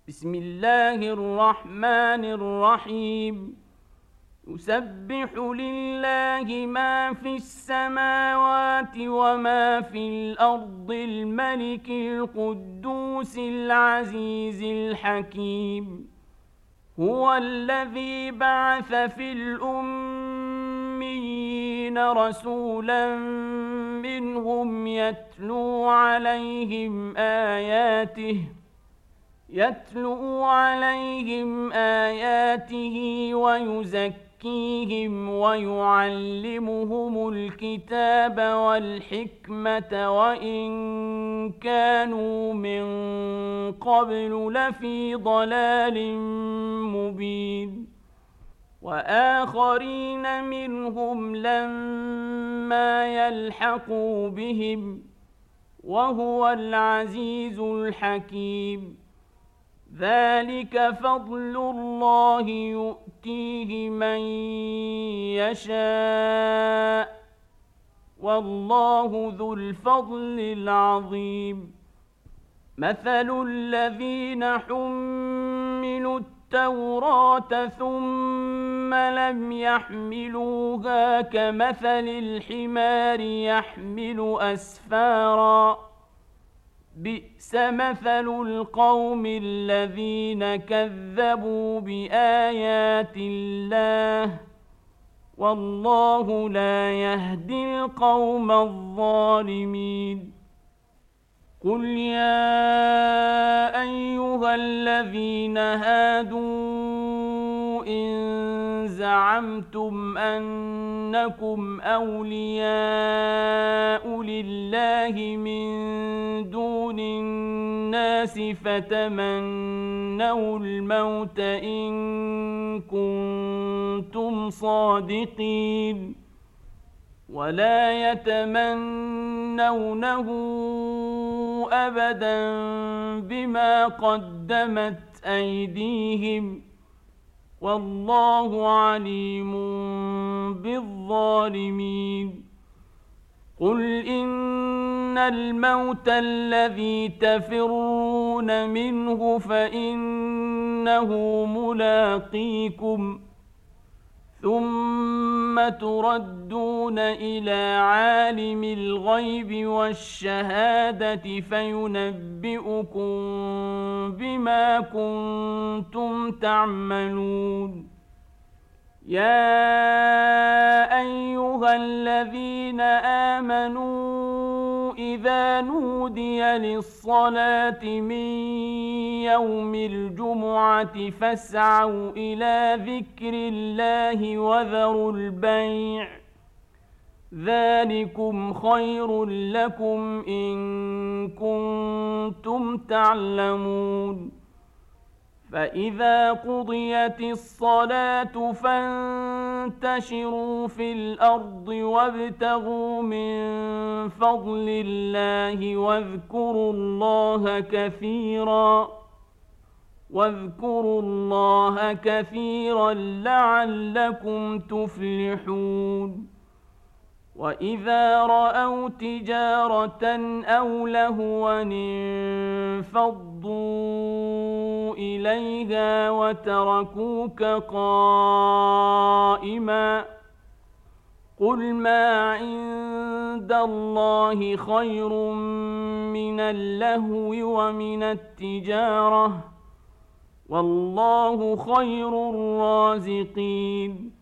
بسم الله الرحمن الرحيم. يسبح لله ما في السماوات وما في الأرض الملك القدوس العزيز الحكيم. هو الذي بعث في الأميين رسولا منهم يتلو عليهم آياته ويزكيهم ويعلمهم الكتاب والحكمة وإن كانوا من قبل لفي ضلال مبين. وآخرين منهم لما يلحقوا بهم وهو العزيز الحكيم. ذلك فضل الله يؤتيه من يشاء والله ذو الفضل العظيم. مثل الذين حملوا التوراة ثم لم يحملوها كمثل الحمار يحمل أسفارا بئس مثل القوم الذين كذبوا بآيات الله والله لا يهدي القوم الظالمين. قل يا أيها الذين هادوا إن زعمتم أنكم أولياء لله من دون الناس فتمنوا الموت إن كنتم صادقين ولا يتمنونه أبدا بما قدمت أيديهم والله عليم بالظالمين. قل إن الموت الذي تفرون منه فإنه ملاقيكم ثم تردون إلى عالم الغيب والشهادة فينبئكم بما كنتم تعملون. يا أيها الذين آمنوا إذا نودي للصلاة من يوم الجمعة فاسعوا إلى ذكر الله وذروا البيع ذلكم خير لكم إن كنتم تعلمون. فإذا قضيت الصلاة فانتشروا في الأرض وابتغوا من فضل الله واذكروا الله كثيرا لعلكم تفلحون. وإذا رأوا تجارة أو لهوا انفضوا إليها وتركوك قائما قل ما عند الله خير من اللهو ومن التجارة والله خير الرازقين.